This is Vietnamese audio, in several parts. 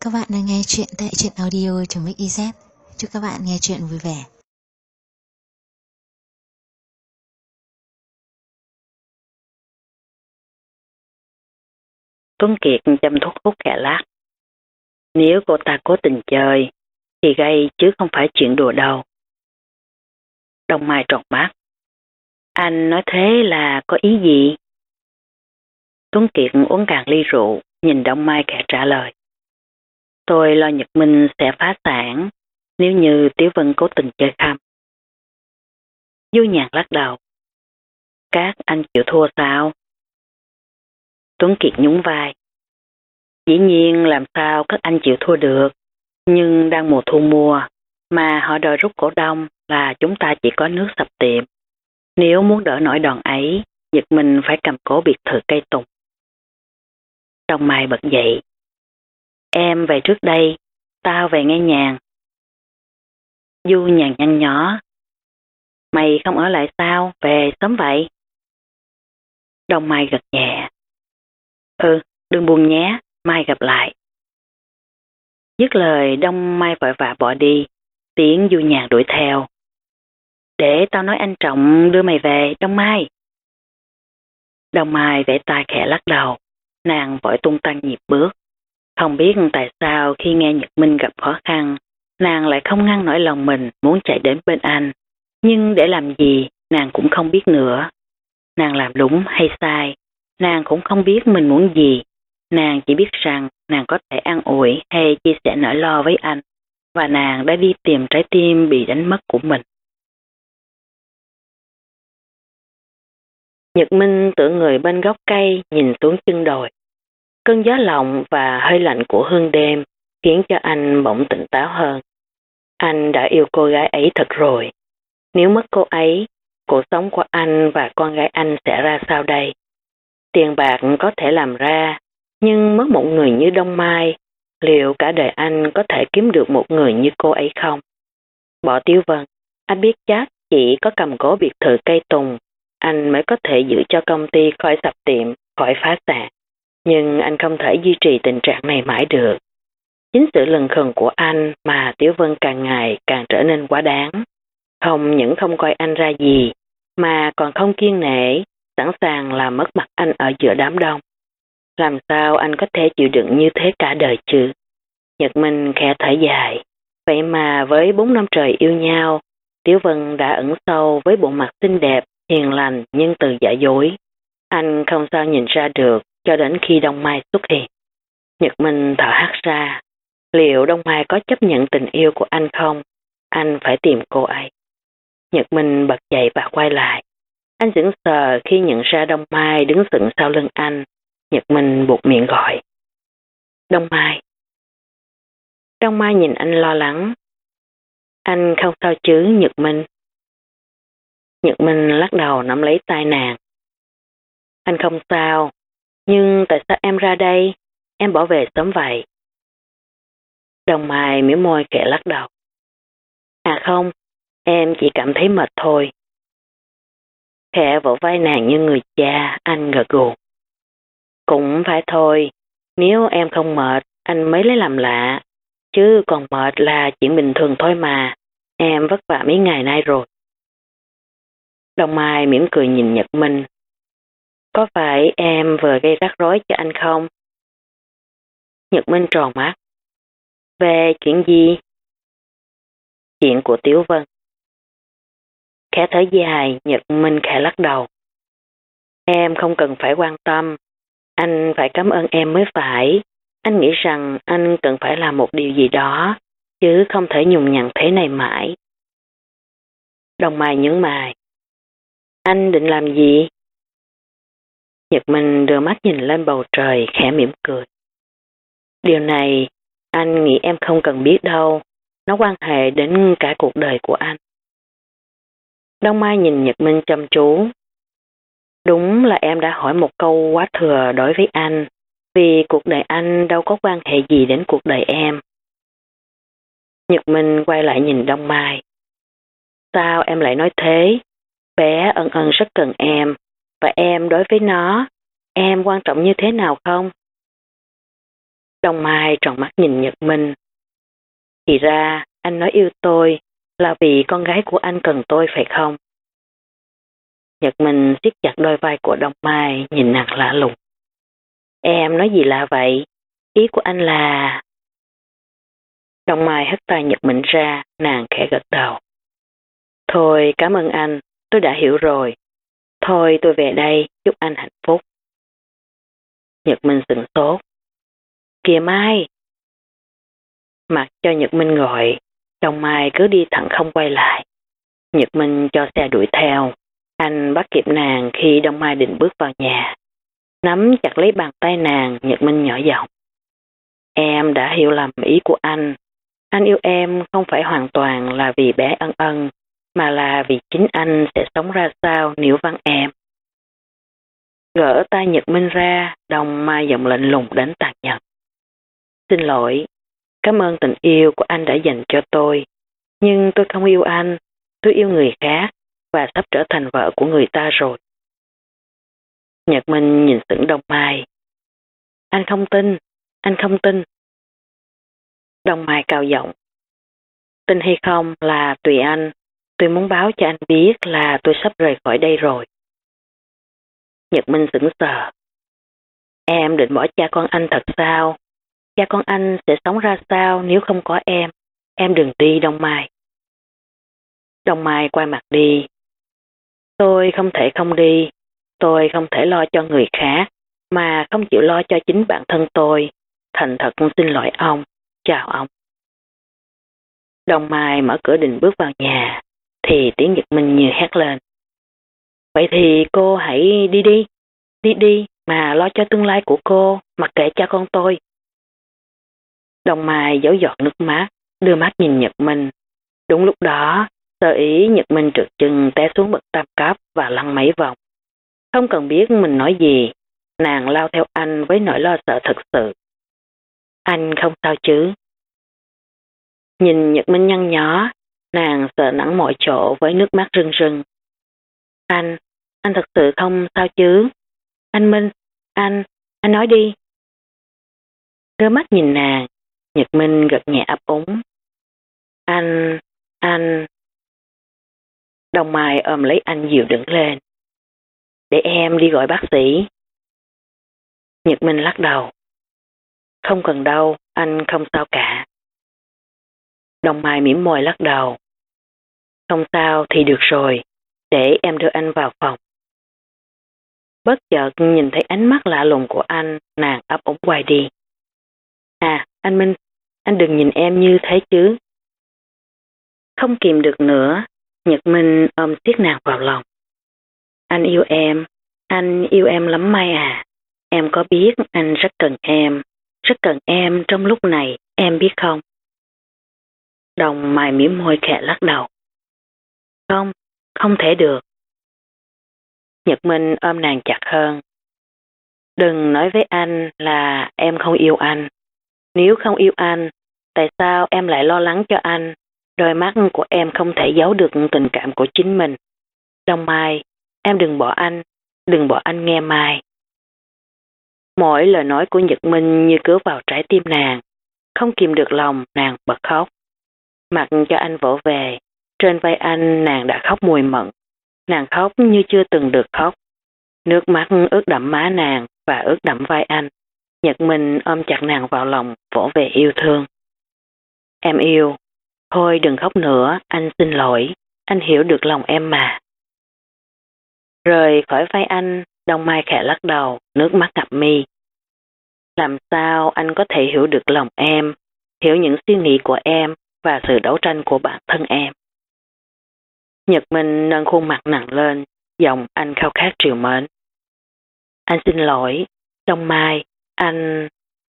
các bạn đang nghe chuyện tại truyện audio.mix.iz. Chúc các bạn nghe chuyện vui vẻ. Tuấn Kiệt châm thuốc hút kẻ lát. Nếu cô ta cố tình chơi thì gây chứ không phải chuyện đùa đâu. Đông Mai tròn mắt. Anh nói thế là có ý gì? Tuấn Kiệt uống cạn ly rượu, nhìn Đông Mai khẽ trả lời. Tôi lo Nhật Minh sẽ phá sản nếu như Tiểu Vân cố tình chơi khăm. Du Nhàn lắc đầu. Các anh chịu thua sao? Tuấn Kiệt nhún vai. Dĩ nhiên làm sao các anh chịu thua được, nhưng đang mùa thu mua mà họ đòi rút cổ đông là chúng ta chỉ có nước sập tiệm. Nếu muốn đỡ nổi đòn ấy, Nhật Minh phải cầm cố biệt thự cây tùng. Đông Mai bật dậy. Em về trước đây, tao về nghe nhàn. Du Nhàn nhăn nhó. Mày không ở lại sao, về sớm vậy? Đông Mai gật nhẹ. Đừng buồn nhé, mai gặp lại. Dứt lời Đông Mai vội vã bỏ đi, tiếng Du Nhàn đuổi theo. Để tao nói anh Trọng đưa mày về, Đông Mai. Đông Mai vẫy tay khẽ lắc đầu, nàng vội tung tăng nhịp bước. Không biết tại sao khi nghe Nhật Minh gặp khó khăn, nàng lại không ngăn nổi lòng mình muốn chạy đến bên anh. Nhưng để làm gì, nàng cũng không biết nữa. Nàng làm đúng hay sai, nàng cũng không biết mình muốn gì. Nàng chỉ biết rằng nàng có thể an ủi hay chia sẻ nỗi lo với anh, và nàng đã đi tìm trái tim bị đánh mất của mình. Nhật Minh tựa người bên gốc cây nhìn xuống chân đồi. Cơn gió lộng và hơi lạnh của hương đêm khiến cho anh bỗng tỉnh táo hơn. Anh đã yêu cô gái ấy thật rồi. Nếu mất cô ấy, cuộc sống của anh và con gái anh sẽ ra sao đây? Tiền bạc có thể làm ra, nhưng mất một người như Đông Mai, liệu cả đời anh có thể kiếm được một người như cô ấy không? Bỏ Tiểu Vân, anh biết chắc chỉ có cầm cố biệt thự cây tùng, anh mới có thể giữ cho công ty khỏi sập tiệm, khỏi phá sản. Nhưng anh không thể duy trì tình trạng này mãi được. Chính sự lừng khừng của anh mà Tiểu Vân càng ngày càng trở nên quá đáng. Không những không coi anh ra gì, mà còn không kiêng nể, sẵn sàng làm mất mặt anh ở giữa đám đông. Làm sao anh có thể chịu đựng như thế cả đời chứ? Nhật Minh khẽ thở dài. Vậy mà với 4 năm trời yêu nhau, Tiểu Vân đã ẩn sâu với bộ mặt xinh đẹp, hiền lành nhưng từ giả dối. Anh không sao nhìn ra được cho đến khi Đông Mai xuất hiện. Nhật Minh thở hắt ra. Liệu Đông Mai có chấp nhận tình yêu của anh không? Anh phải tìm cô ấy. Nhật Minh bật dậy và quay lại. Anh sững sờ khi nhận ra Đông Mai đứng sững sau lưng anh. Nhật Minh buột miệng gọi. Đông Mai. Đông Mai nhìn anh lo lắng. Anh không sao chứ, Nhật Minh? Nhật Minh lắc đầu nắm lấy tay nàng. Anh không sao, nhưng tại sao em ra đây? Em bỏ về sớm vậy. Đông Mai mỉm môi khẽ lắc đầu. À không, em chỉ cảm thấy mệt thôi. Khẽ vỗ vai nàng như người cha, anh gật gù. Cũng phải thôi, nếu em không mệt, anh mới lấy làm lạ. Chứ còn mệt là chuyện bình thường thôi mà, em vất vả mấy ngày nay rồi. Đông Mai mỉm cười nhìn Nhật Minh. Có phải em vừa gây rắc rối cho anh không? Nhật Minh tròn mắt. Về chuyện gì? Chuyện của Tiểu Vân. Khẽ thở dài, Nhật Minh khẽ lắc đầu. Em không cần phải quan tâm. Anh phải cảm ơn em mới phải. Anh nghĩ rằng anh cần phải làm một điều gì đó, chứ không thể nhùng nhằn thế này mãi. Đông Mai nhướng mày. Anh định làm gì? Nhật Minh đưa mắt nhìn lên bầu trời khẽ mỉm cười. Điều này, anh nghĩ em không cần biết đâu. Nó quan hệ đến cả cuộc đời của anh. Đông Mai nhìn Nhật Minh chăm chú. Đúng là em đã hỏi một câu quá thừa đối với anh, vì cuộc đời anh đâu có quan hệ gì đến cuộc đời em. Nhật Minh quay lại nhìn Đông Mai. Sao em lại nói thế? Bé Ân Ân rất cần em, và em đối với nó, em quan trọng như thế nào không? Đông Mai tròn mắt nhìn Nhật Minh. Thì ra anh nói yêu tôi là vì con gái của anh cần tôi phải không? Nhật Minh siết chặt đôi vai của Đông Mai, nhìn nàng lạ lùng. Em nói gì lạ vậy? Ý của anh là... Đông Mai hất tay Nhật Minh ra, nàng khẽ gật đầu. Thôi cảm ơn anh, tôi đã hiểu rồi. Thôi tôi về đây, chúc anh hạnh phúc. Nhật Minh sửng sốt. Kìa Mai! Mặc cho Nhật Minh gọi, Đông Mai cứ đi thẳng không quay lại. Nhật Minh cho xe đuổi theo. Anh bắt kịp nàng khi Đông Mai định bước vào nhà. Nắm chặt lấy bàn tay nàng, Nhật Minh nhỏ giọng. Em đã hiểu lầm ý của anh. Anh yêu em không phải hoàn toàn là vì bé Ân Ân, mà là vì chính anh sẽ sống ra sao nếu vắng em. Gỡ tay Nhật Minh ra, Đông Mai giọng lạnh lùng đến tàn nhẫn. Xin lỗi, cảm ơn tình yêu của anh đã dành cho tôi. Nhưng tôi không yêu anh, tôi yêu người khác và sắp trở thành vợ của người ta rồi. Nhật Minh nhìn sững Đông Mai. Anh không tin, anh không tin. Đông Mai cao giọng. Tin hay không là tùy anh, tôi muốn báo cho anh biết là tôi sắp rời khỏi đây rồi. Nhật Minh sững sờ. Em định bỏ cha con anh thật sao? Cha con anh sẽ sống ra sao nếu không có em? Em đừng đi Đông Mai. Đông Mai quay mặt đi. Tôi không thể không đi. Tôi không thể lo cho người khác, mà không chịu lo cho chính bản thân tôi. Thành thật xin lỗi ông. Chào ông. Đông Mai mở cửa định bước vào nhà, thì tiếng Nhật Minh như hét lên. Vậy thì cô hãy đi đi. Đi đi mà lo cho tương lai của cô, mặc kệ cha con tôi. Đông Mai giấu giọt nước mắt, đưa mắt nhìn Nhật Minh. Đúng lúc đó, sơ ý Nhật Minh trượt chân té xuống bậc tam cấp và lăn mấy vòng. Không cần biết mình nói gì, nàng lao theo anh với nỗi lo sợ thật sự. Anh không sao chứ? Nhìn Nhật Minh nhăn nhó, nàng sợ nặng mọi chỗ với nước mắt rưng rưng. Anh thật sự không sao chứ? Anh Minh, anh nói đi. Đưa mắt nhìn nàng, Nhật Minh gật nhẹ ấp úng. Anh... Đông Mai ôm lấy anh dịu đứng lên. Để em đi gọi bác sĩ. Nhật Minh lắc đầu. Không cần đâu, anh không sao cả. Đông Mai mỉm môi lắc đầu. Không sao thì được rồi, để em đưa anh vào phòng. Bất chợt nhìn thấy ánh mắt lạ lùng của anh, nàng ấp úng quay đi. À, anh Minh, anh đừng nhìn em như thế chứ. Không kìm được nữa, Nhật Minh ôm siết nàng vào lòng. Anh yêu em lắm Mai à. Em có biết anh rất cần em trong lúc này, em biết không? Đông Mai mỉm môi khẽ lắc đầu. Không thể được. Nhật Minh ôm nàng chặt hơn. Đừng nói với anh là em không yêu anh. Nếu không yêu anh, tại sao em lại lo lắng cho anh? Đôi mắt của em không thể giấu được tình cảm của chính mình. Đông Mai, em đừng bỏ anh nghe Mai. Mỗi lời nói của Nhật Minh như cứa vào trái tim nàng. Không kìm được lòng, nàng bật khóc. Mặc cho anh vỗ về, trên vai anh nàng đã khóc mùi mẫn. Nàng khóc như chưa từng được khóc. Nước mắt ướt đẫm má nàng và ướt đẫm vai anh. Nhật Minh ôm chặt nàng vào lòng, vỗ về yêu thương. Em yêu. Thôi đừng khóc nữa, anh xin lỗi. Anh hiểu được lòng em mà. Rời khỏi vai anh, Đông Mai khẽ lắc đầu, nước mắt ngập mi. Làm sao anh có thể hiểu được lòng em, hiểu những suy nghĩ của em và sự đấu tranh của bản thân em? Nhật Minh nâng khuôn mặt nặng lên, giọng anh khao khát trìu mến. Anh xin lỗi, Đông Mai, anh...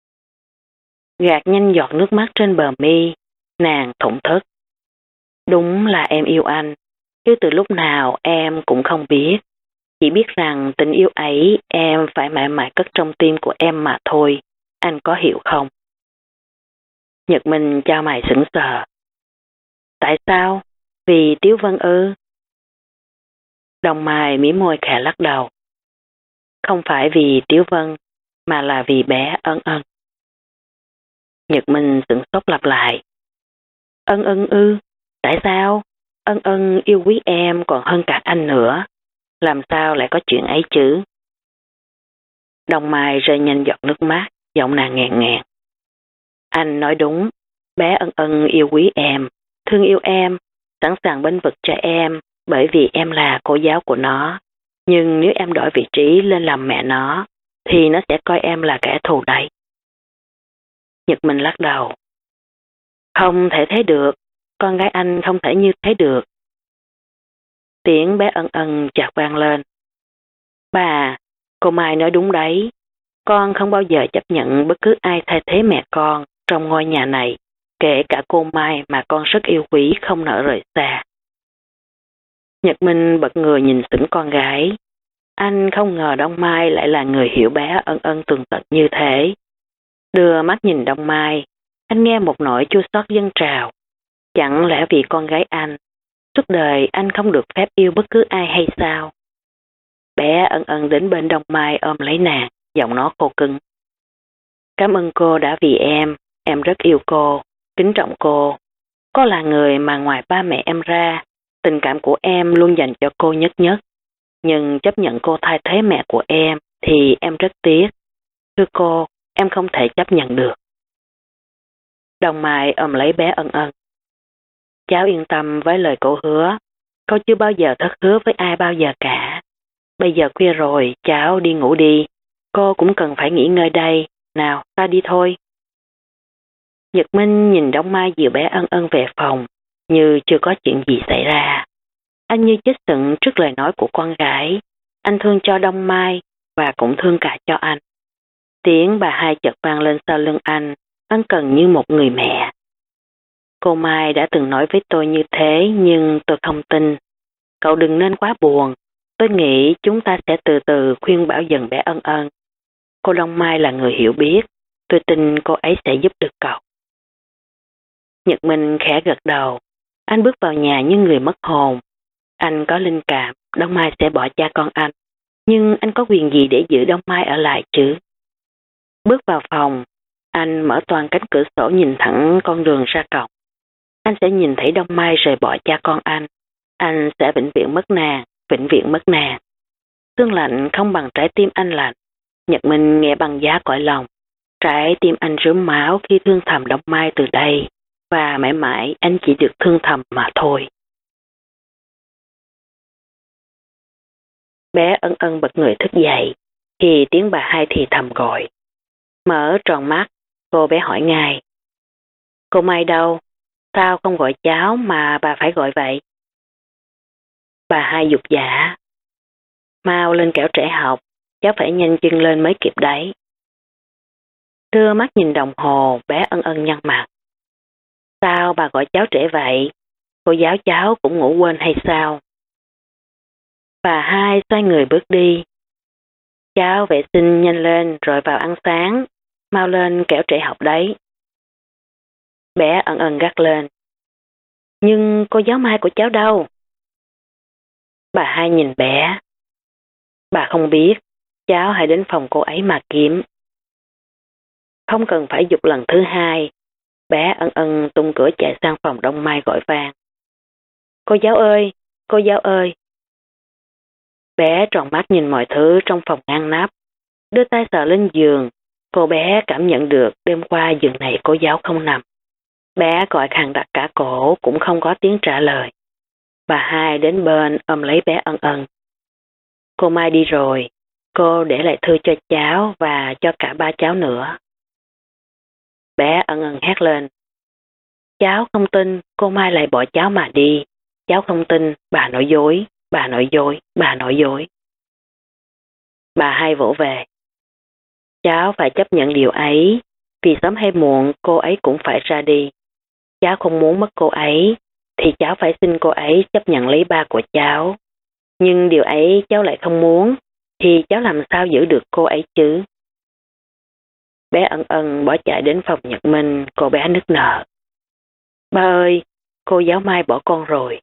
Gạt nhanh giọt nước mắt trên bờ mi, nàng thổn thức. Đúng là em yêu anh, chứ từ lúc nào em cũng không biết. Chỉ biết rằng tình yêu ấy em phải mãi mãi cất trong tim của em mà thôi, anh có hiểu không? Nhật Minh chau mày sững sờ. Tại sao? Vì Tiếu Vân ư? Đông Mai mỉm môi khẽ lắc đầu. Không phải vì Tiếu Vân, mà là vì bé Ân Ân. Nhật Minh sửng sốt lặp lại. Ân Ân ư? Tại sao? Ân Ân yêu quý em còn hơn cả anh nữa. Làm sao lại có chuyện ấy chứ? Đông Mai rơi nhanh giọt nước mắt, giọng nàng nghẹn ngào. Anh nói đúng, bé Ân Ân yêu quý em, thương yêu em, sẵn sàng bênh vực cho em, bởi vì em là cô giáo của nó. Nhưng nếu em đổi vị trí lên làm mẹ nó, thì nó sẽ coi em là kẻ thù đấy. Nhật Minh lắc đầu. Không thể thế được, con gái anh không thể như thế được. Tiếng bé Ân Ân chợt vang lên. Bà, cô Mai nói đúng đấy. Con không bao giờ chấp nhận bất cứ ai thay thế mẹ con trong ngôi nhà này, kể cả cô Mai mà con rất yêu quý không nỡ rời xa. Nhật Minh bật người nhìn sững con gái. Anh không ngờ Đông Mai lại là người hiểu bé Ân Ân tường tận như thế. Đưa mắt nhìn Đông Mai, anh nghe một nỗi chua xót dâng trào. Chẳng lẽ vì con gái anh, suốt đời anh không được phép yêu bất cứ ai hay sao? Bé Ân Ân đến bên Đông Mai ôm lấy nàng, giọng nó khô cứng. Cảm ơn cô đã vì em rất yêu cô, kính trọng cô. Cô là người mà ngoài ba mẹ em ra, tình cảm của em luôn dành cho cô nhất nhất. Nhưng chấp nhận cô thay thế mẹ của em thì em rất tiếc. Thưa cô, em không thể chấp nhận được. Đông Mai ôm lấy bé Ân Ân. Cháu yên tâm với lời cô hứa. Cô chưa bao giờ thất hứa với ai bao giờ cả. Bây giờ khuya rồi, cháu đi ngủ đi. Cô cũng cần phải nghỉ ngơi đây. Nào, ta đi thôi. Nhật Minh nhìn Đông Mai dìu bé Ân Ân về phòng, như chưa có chuyện gì xảy ra. Anh như chết sững trước lời nói của con gái. Anh thương cho Đông Mai và cũng thương cả cho anh. Tiếng bà hai chợt vang lên sau lưng anh, ân cần như một người mẹ. Cô Mai đã từng nói với tôi như thế nhưng tôi không tin. Cậu đừng nên quá buồn. Tôi nghĩ chúng ta sẽ từ từ khuyên bảo dần bé Ân Ân. Cô Đông Mai là người hiểu biết. Tôi tin cô ấy sẽ giúp được cậu. Nhật Minh khẽ gật đầu. Anh bước vào nhà như người mất hồn. Anh có linh cảm Đông Mai sẽ bỏ cha con anh. Nhưng anh có quyền gì để giữ Đông Mai ở lại chứ? Bước vào phòng, anh mở toàn cánh cửa sổ nhìn thẳng con đường ra cổng. Anh sẽ nhìn thấy Đông Mai rời bỏ cha con anh. Anh sẽ vĩnh viễn mất nàng, vĩnh viễn mất nàng. Xương lạnh không bằng trái tim anh lạnh. Nhật Minh nghe bằng giá cõi lòng. Trái tim anh rướm máu khi thương thầm Đông Mai từ đây. Và mãi mãi anh chỉ được thương thầm mà thôi. Bé Ân Ân bật người thức dậy khi tiếng bà hai thì thầm gọi. Mở tròn mắt, cô bé hỏi ngay. Cô Mai đâu? Sao không gọi cháu mà bà phải gọi vậy? Bà hai giục giả. Mau lên kẻo trễ học, cháu phải nhanh chân lên mới kịp đấy. Đưa mắt nhìn đồng hồ, bé Ân Ân nhăn mặt. Sao bà gọi cháu trễ vậy? Cô giáo cháu cũng ngủ quên hay sao? Bà hai xoay người bước đi. Cháu vệ sinh nhanh lên rồi vào ăn sáng. Mau lên kẻo trễ học đấy. Bé Ân Ân gắt lên. Nhưng cô giáo Mai của cháu đâu? Bà hai nhìn bé. Bà không biết. Cháu hãy đến phòng cô ấy mà kiếm. Không cần phải dục lần thứ hai. Bé Ân Ân tung cửa chạy sang phòng Đông Mai gọi vang. Cô giáo ơi! Cô giáo ơi! Bé tròn mắt nhìn mọi thứ trong phòng ngăn nắp. Đưa tay sờ lên giường. Cô bé cảm nhận được đêm qua giường này cô giáo không nằm. Bé gọi khàn đặc cả cổ cũng không có tiếng trả lời. Bà hai đến bên ôm lấy bé Ân Ân. Cô Mai đi rồi. Cô để lại thư cho cháu và cho cả ba cháu nữa. Bé Ân Ân hét lên. Cháu không tin cô Mai lại bỏ cháu mà đi. Cháu không tin, bà nói dối, bà nói dối, bà nói dối. Bà hai vỗ về. Cháu phải chấp nhận điều ấy, vì sớm hay muộn cô ấy cũng phải ra đi. Cháu không muốn mất cô ấy, thì cháu phải xin cô ấy chấp nhận lấy ba của cháu. Nhưng điều ấy cháu lại không muốn, thì cháu làm sao giữ được cô ấy chứ? Bé Ân Ân bỏ chạy đến phòng Nhật Minh, cô bé nức nở. Ba ơi, cô giáo Mai bỏ con rồi.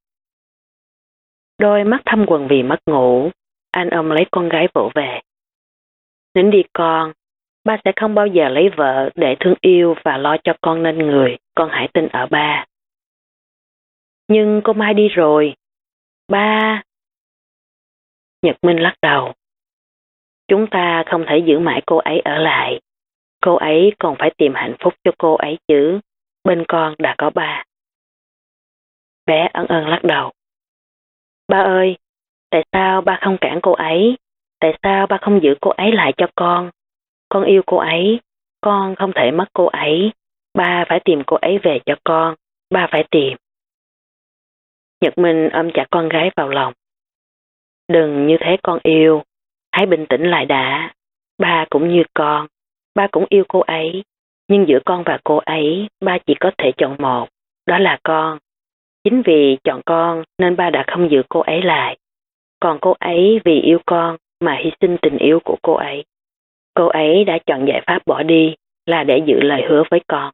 Đôi mắt thâm quầng vì mất ngủ, anh ôm lấy con gái vỗ về. Nín đi con, Ba sẽ không bao giờ lấy vợ để thương yêu và lo cho con nên người, con hãy tin ở ba. Nhưng cô Mai đi rồi. Ba... Nhật Minh lắc đầu. Chúng ta không thể giữ mãi cô ấy ở lại. Cô ấy còn phải tìm hạnh phúc cho cô ấy chứ. Bên con đã có ba. Bé ân ân lắc đầu. Ba ơi, tại sao ba không cản cô ấy? Tại sao ba không giữ cô ấy lại cho con? Con yêu cô ấy, con không thể mất cô ấy. Ba phải tìm cô ấy về cho con. Ba phải tìm. Nhật Minh ôm chặt con gái vào lòng. Đừng như thế con yêu. Hãy bình tĩnh lại đã. Ba cũng như con. Ba cũng yêu cô ấy. Nhưng giữa con và cô ấy, ba chỉ có thể chọn một. Đó là con. Chính vì chọn con nên ba đã không giữ cô ấy lại. Còn cô ấy vì yêu con mà hy sinh tình yêu của cô ấy. Cô ấy đã chọn giải pháp bỏ đi là để giữ lời hứa với con.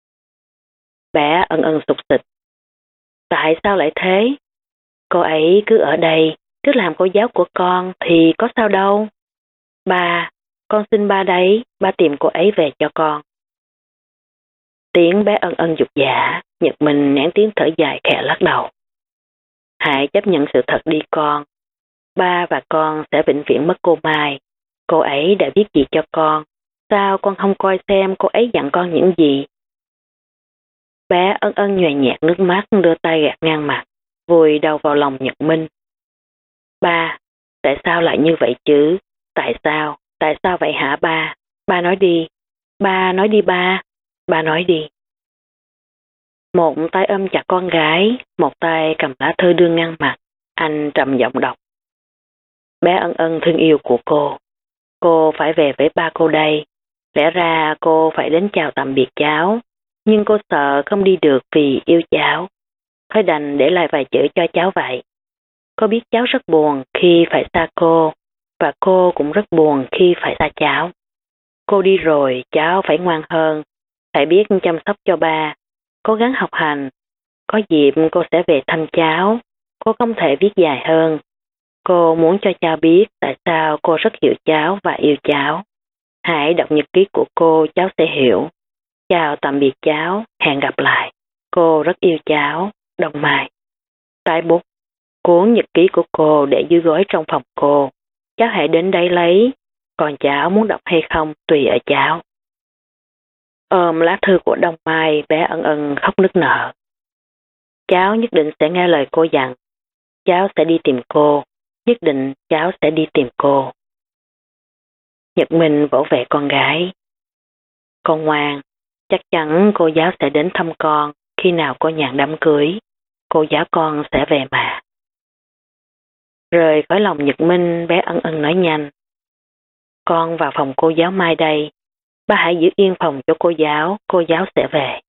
Bé ân ân sụt sịt. Tại sao lại thế? Cô ấy cứ ở đây, cứ làm cô giáo của con thì có sao đâu. Ba, con xin ba đấy, ba tìm cô ấy về cho con. Tiếng bé ân ân dục dạ, Nhật Minh nén tiếng thở dài khẽ lắc đầu. Hãy chấp nhận sự thật đi con. Ba và con sẽ vĩnh viễn mất cô Mai. Cô ấy đã viết gì cho con? Sao con không coi xem cô ấy dặn con những gì? Bé ân ân nhòe nhẹt nước mắt đưa tay gạt ngang mặt, vùi đầu vào lòng Nhật Minh. Ba, tại sao lại như vậy chứ? Tại sao? Tại sao vậy hả ba? Ba nói đi. Ba nói đi ba. Ba nói đi. Một tay ôm chặt con gái, một tay cầm lá thư đưa ngang mặt. Anh trầm giọng đọc. Bé ân ân thương yêu của cô phải về với ba cô đây. Lẽ ra cô phải đến chào tạm biệt cháu, nhưng cô sợ không đi được vì yêu cháu. Thôi đành để lại vài chữ cho cháu vậy. Cô biết cháu rất buồn khi phải xa cô, và cô cũng rất buồn khi phải xa cháu. Cô đi rồi, cháu phải ngoan hơn, phải biết chăm sóc cho ba, cố gắng học hành. Có dịp cô sẽ về thăm cháu, cô không thể viết dài hơn. Cô muốn cho cháu biết tại sao cô rất hiểu cháu và yêu cháu. Hãy đọc nhật ký của cô, cháu sẽ hiểu. Chào tạm biệt cháu, hẹn gặp lại. Cô rất yêu cháu, Đông Mai. Tái bút, cuốn nhật ký của cô để dưới gối trong phòng cô. Cháu hãy đến đây lấy, còn cháu muốn đọc hay không tùy ở cháu. Ôm lá thư của Đông Mai, bé ân ân khóc nức nở. Cháu nhất định sẽ nghe lời cô dặn. Cháu sẽ đi tìm cô, nhất định cháu sẽ đi tìm cô. Nhật Minh vỗ về con gái. Con ngoan, chắc chắn cô giáo sẽ đến thăm con khi nào cô nhàn đám cưới. Cô giáo con sẽ về mà. Rời khỏi lòng Nhật Minh, bé ân ân nói nhanh. Con vào phòng cô giáo Mai đây. Ba hãy giữ yên phòng cho cô giáo sẽ về.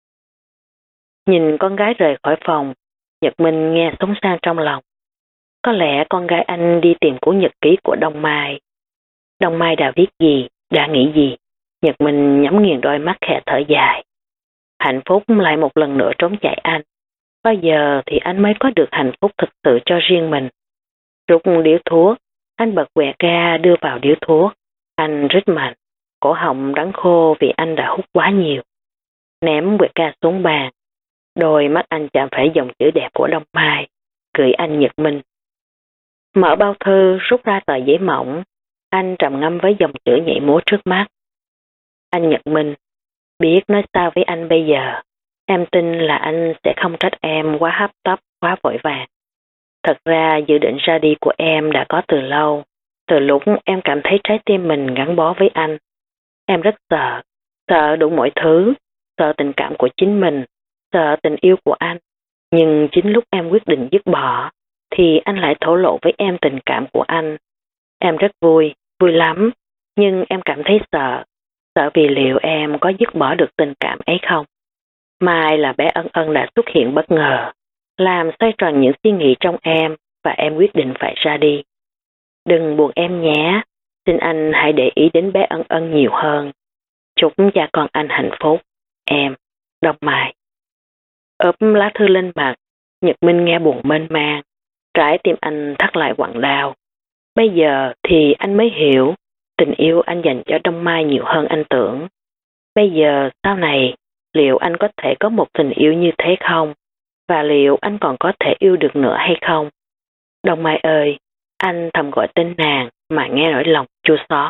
Nhìn con gái rời khỏi phòng, Nhật Minh nghe xốn sang trong lòng. Có lẽ con gái anh đi tìm cuốn nhật ký của Đông Mai. Đông Mai đã viết gì, đã nghĩ gì? Nhật Minh nhắm nghiền đôi mắt khẽ thở dài. Hạnh phúc lại một lần nữa trốn chạy anh. Bao giờ thì anh mới có được hạnh phúc thực sự cho riêng mình? Rút điếu thuốc, anh bật quẹt ga đưa vào điếu thuốc. Anh rít mạnh, cổ họng đắng khô vì anh đã hút quá nhiều. Ném quẹt ga xuống bàn. Đôi mắt anh chạm phải dòng chữ đẹp của Đông Mai, gửi anh Nhật Minh. Mở bao thư, rút ra tờ giấy mỏng. Anh trầm ngâm với dòng chữ nhảy múa trước mắt. Anh Nhật Minh, biết nói sao với anh bây giờ. Em tin là anh sẽ không trách em quá hấp tấp, quá vội vàng. Thật ra dự định ra đi của em đã có từ lâu. Từ lúc em cảm thấy trái tim mình gắn bó với anh. Em rất sợ, sợ đủ mọi thứ, sợ tình cảm của chính mình, sợ tình yêu của anh. Nhưng chính lúc em quyết định dứt bỏ, thì anh lại thổ lộ với em tình cảm của anh. Em rất vui, vui lắm, nhưng em cảm thấy sợ, sợ vì liệu em có dứt bỏ được tình cảm ấy không. Mai là bé ân ân đã xuất hiện bất ngờ, làm xoay tròn những suy nghĩ trong em và em quyết định phải ra đi. Đừng buồn em nhé, xin anh hãy để ý đến bé ân ân nhiều hơn. Chúc cha con anh hạnh phúc, em, Đông Mai. Ốp lá thư lên mặt, Nhật Minh nghe buồn mênh mang, trái tim anh thắt lại quặn đau. Bây giờ thì anh mới hiểu Tình yêu anh dành cho Đông Mai nhiều hơn anh tưởng. Bây giờ, sau này, liệu anh có thể có một tình yêu như thế không? Và liệu anh còn có thể yêu được nữa hay không? Đông Mai ơi, anh thầm gọi tên nàng mà nghe nỗi lòng chua xót.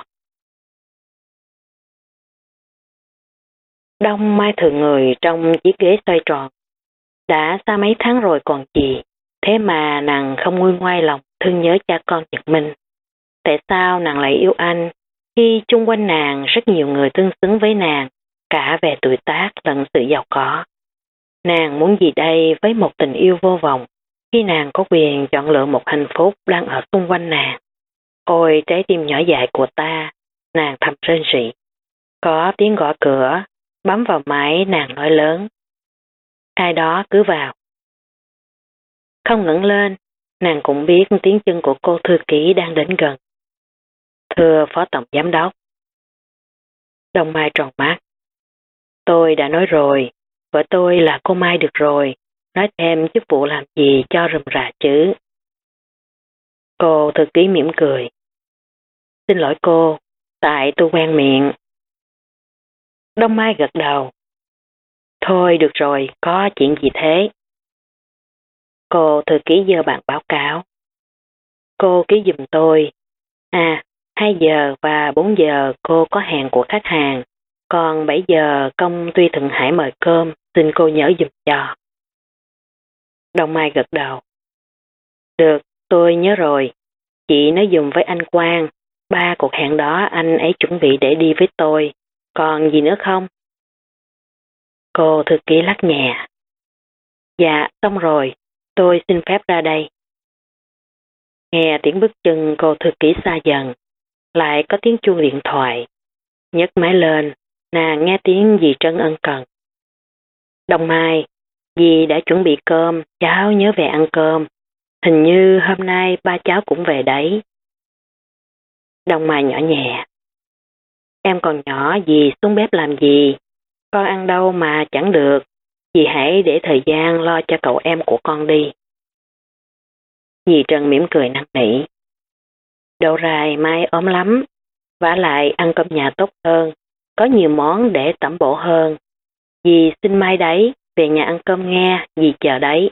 Đông Mai thường người trong chiếc ghế xoay tròn. Đã xa mấy tháng rồi còn gì, thế mà nàng không nguôi ngoai lòng thương nhớ cha con Nhật Minh. Tại sao nàng lại yêu anh khi chung quanh nàng rất nhiều người tương xứng với nàng, cả về tuổi tác lẫn sự giàu có? Nàng muốn gì đây với một tình yêu vô vọng khi nàng có quyền chọn lựa một hạnh phúc đang ở xung quanh nàng? Ôi trái tim nhỏ dại của ta, nàng thầm rên rỉ. Có tiếng gõ cửa, bấm vào máy nàng nói lớn. Ai đó cứ vào. Không ngẩng lên, nàng cũng biết tiếng chân của cô thư ký đang đến gần. Thưa Phó Tổng Giám đốc. Đông Mai tròn mắt. Tôi đã nói rồi, vợ tôi là cô Mai được rồi, nói thêm chức vụ làm gì cho rườm rà chứ. Cô thư ký mỉm cười. Xin lỗi cô, tại tôi quen miệng. Đông Mai gật đầu. Thôi được rồi, có chuyện gì thế? Cô thư ký giơ bản báo cáo. Cô ký giùm tôi. 2 giờ và 4 giờ cô có hẹn của khách hàng, còn 7 giờ công ty Thượng Hải mời cơm, xin cô nhớ giùm cho. Đông Mai gật đầu. Được, tôi nhớ rồi. Chị nói dùm với anh Quang, 3 cuộc hẹn đó anh ấy chuẩn bị để đi với tôi. Còn gì nữa không? Cô thư ký lắc nhẹ. Dạ, xong rồi, tôi xin phép ra đây. Nghe tiếng bước chân cô thư ký xa dần, lại có tiếng chuông điện thoại. Nhấc máy lên, nàng nghe tiếng dì Trân ân cần. Đông Mai, dì đã chuẩn bị cơm, cháu nhớ về ăn cơm. Hình như hôm nay ba cháu cũng về đấy. Đông Mai nhỏ nhẹ. Em còn nhỏ, dì xuống bếp làm gì? Con ăn đâu mà chẳng được. Dì hãy để thời gian lo cho cậu em của con đi. Dì Trân mỉm cười năn nỉ. Đậu rài Mai ốm lắm. Vả lại ăn cơm nhà tốt hơn. Có nhiều món để tẩm bổ hơn. Dì xin Mai đấy, về nhà ăn cơm nghe, dì chờ đấy.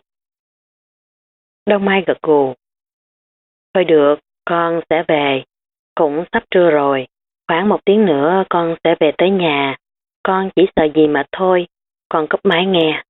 Đông Mai gật gù. Thôi được, con sẽ về. Cũng sắp trưa rồi. Khoảng 1 tiếng nữa con sẽ về tới nhà. Con chỉ sợ gì mà thôi. Con cúp máy nghe.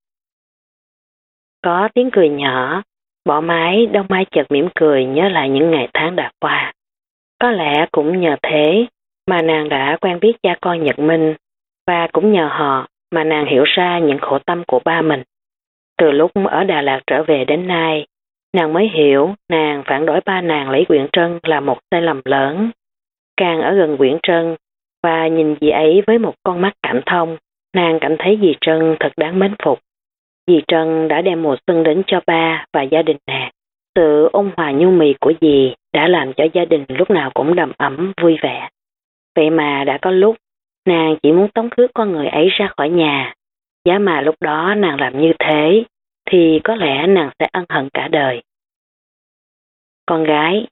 Có tiếng cười nhỏ. Bỏ máy, Đông Mai chợt mỉm cười nhớ lại những ngày tháng đã qua. Có lẽ cũng nhờ thế mà nàng đã quen biết cha con Nhật Minh, và cũng nhờ họ mà nàng hiểu ra những khổ tâm của ba mình. Từ lúc ở Đà Lạt trở về đến nay, nàng mới hiểu nàng phản đối ba nàng lấy Quyển Trân là một sai lầm lớn. Càng ở gần Quyển Trân và nhìn dì ấy với một con mắt cảm thông, nàng cảm thấy dì Trân thật đáng mến phục. Dì Trân đã đem mùa xuân đến cho ba và gia đình nàng. Sự ôn hòa nhu mì của dì đã làm cho gia đình lúc nào cũng đầm ấm, vui vẻ. Vậy mà đã có lúc, nàng chỉ muốn tống khước con người ấy ra khỏi nhà. Giá mà lúc đó nàng làm như thế, thì có lẽ nàng sẽ ân hận cả đời. Con gái.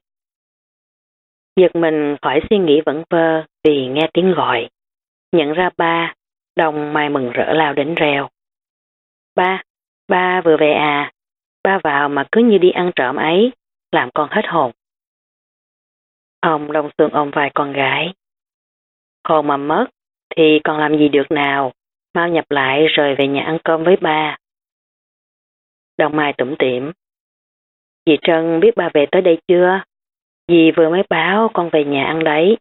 Giật mình khỏi suy nghĩ vẩn vơ vì nghe tiếng gọi. Nhận ra ba, Đông Mai mừng rỡ lao đến reo. Ba vừa về à? Ba vào mà cứ như đi ăn trộm ấy, làm con hết hồn. Ông Đông Sương ôm vai con gái. Hồn mà mất, thì còn làm gì được nào, mau nhập lại rồi về nhà ăn cơm với ba. Đông Mai tủm tỉm. Dì Trân biết ba về tới đây chưa? Dì vừa mới báo con về nhà ăn đấy.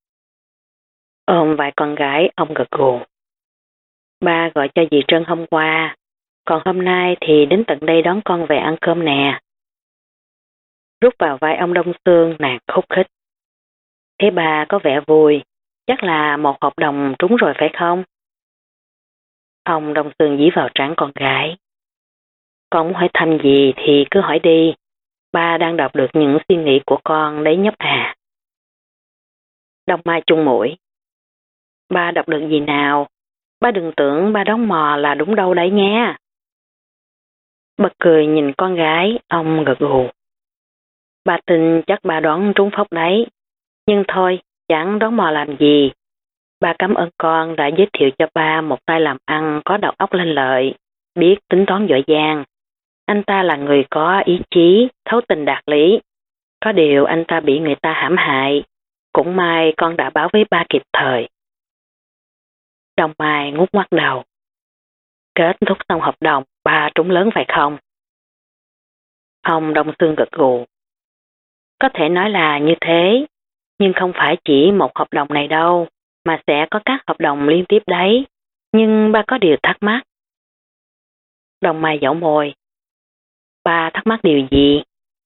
Ôm vai con gái, ông gật gù. Ba gọi cho dì Trân hôm qua, còn hôm nay thì đến tận đây đón con về ăn cơm nè. Rút vào vai ông Đông Sương, nàng khúc khích. Thế bà có vẻ vui, chắc là một hợp đồng trúng rồi phải không? Ông Đông Sương dí vào trán con gái. Con muốn hỏi thăm gì thì cứ hỏi đi, ba đang đọc được những suy nghĩ của con đấy nhóc à. Đông Mai chung mũi. Ba đọc được gì nào? Ba đừng tưởng ba đóng mò là đúng đâu đấy nha. Bật cười nhìn con gái, ông gật gù. Ba tin chắc ba đoán trúng phóc đấy. Nhưng thôi, Chẳng đón mò làm gì. Ba cảm ơn con đã giới thiệu cho ba một tay làm ăn có đầu óc lanh lợi, biết tính toán giỏi giang. Anh ta là người có ý chí, thấu tình đạt lý. Có điều anh ta bị người ta hãm hại. Cũng may con đã báo với ba kịp thời. Đồng Mai ngút ngoắt đầu. Kết thúc xong hợp đồng, ba trúng lớn phải không? Ông Đông Sương gật gù. Có thể nói là như thế, nhưng không phải chỉ một hợp đồng này đâu, mà sẽ có các hợp đồng liên tiếp đấy. Nhưng ba có điều thắc mắc. Đồng Mai dẫu môi. Ba thắc mắc điều gì?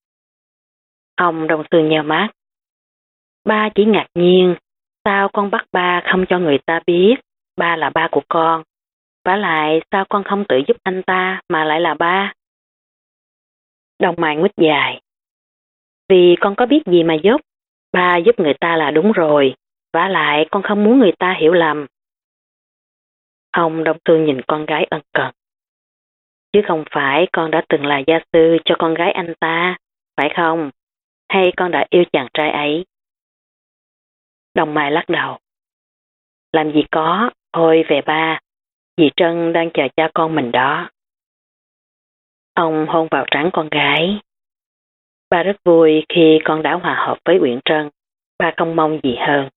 Ông Đông Sương nheo mắt. Ba chỉ ngạc nhiên, sao con bắt ba không cho người ta biết ba là ba của con? Vả lại sao con không tự giúp anh ta mà lại là ba? Đồng Mai nguýt dài. Vì con có biết gì mà giúp, ba giúp người ta là đúng rồi, vả lại con không muốn người ta hiểu lầm. Ông Đông Sương nhìn con gái ân cần. Chứ không phải con đã từng là gia sư cho con gái anh ta, phải không? Hay con đã yêu chàng trai ấy? Đồng Mai lắc đầu. Làm gì có, thôi về ba, dì Trân đang chờ cha con mình đó. Ông hôn vào trán con gái. Ba rất vui khi con đã hòa hợp với Uyển Trân, ba không mong gì hơn.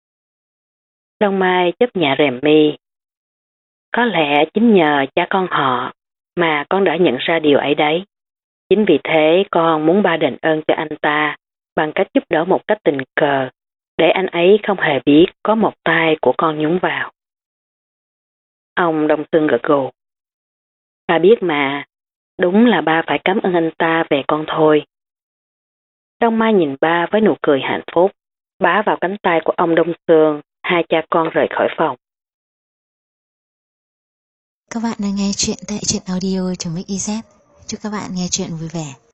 Đông Mai chấp nhà rèm mi. Có lẽ chính nhờ cha con họ mà con đã nhận ra điều ấy đấy. Chính vì thế con muốn ba đền ơn cho anh ta bằng cách giúp đỡ một cách tình cờ, để anh ấy không hề biết có một tay của con nhúng vào. Ông Đông Sương gật gù. Ba biết mà, đúng là ba phải cảm ơn anh ta về con thôi. Đông Mai nhìn ba với nụ cười hạnh phúc, bá vào cánh tay của ông Đông Sương, hai cha con rời khỏi phòng. Các bạn đang nghe chuyện tại truyện audio.mix.iz. Chúc các bạn nghe chuyện vui vẻ.